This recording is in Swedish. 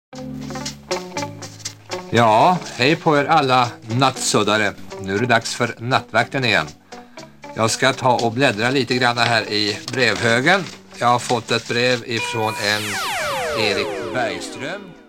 Ja, hej på er alla nattsuddare. Nu är det dags för nattvakten igen. Jag ska ta och bläddra lite grann här i brevhögen. Jag har fått ett brev ifrån en Erik Bergström.